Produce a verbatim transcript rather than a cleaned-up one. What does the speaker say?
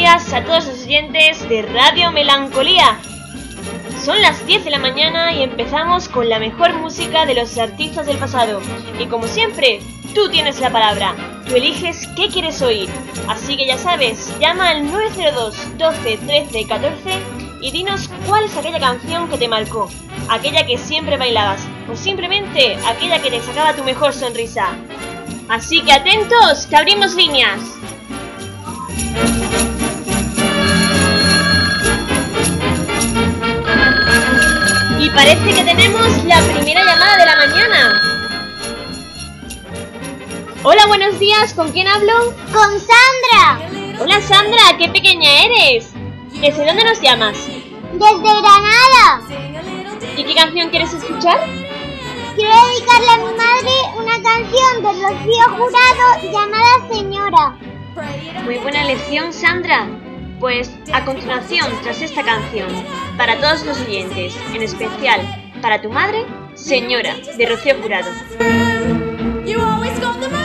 días a todos los oyentes de Radio Melancolía. Son las diez de la mañana y empezamos con la mejor música de los artistas del pasado. Y como siempre, tú tienes la palabra. Tú eliges qué quieres oír. Así que ya sabes, llama al nueve cero dos, doce, trece, catorce y dinos cuál es aquella canción que te marcó. Aquella que siempre bailabas o simplemente aquella que te sacaba tu mejor sonrisa. Así que atentos, que abrimos líneas. Y parece que tenemos la primera llamada de la mañana. Hola, buenos días, ¿con quién hablo? ¡Con Sandra! Hola Sandra, qué pequeña eres. ¿Desde dónde nos llamas? Desde Granada. ¿Y qué canción quieres escuchar? Quiero dedicarle a mi madre una canción de Rocío Jurado llamada Señora. Muy buena elección, Sandra. Pues a continuación, tras esta canción, para todos los oyentes, en especial para tu madre, Señora, de Rocío Jurado.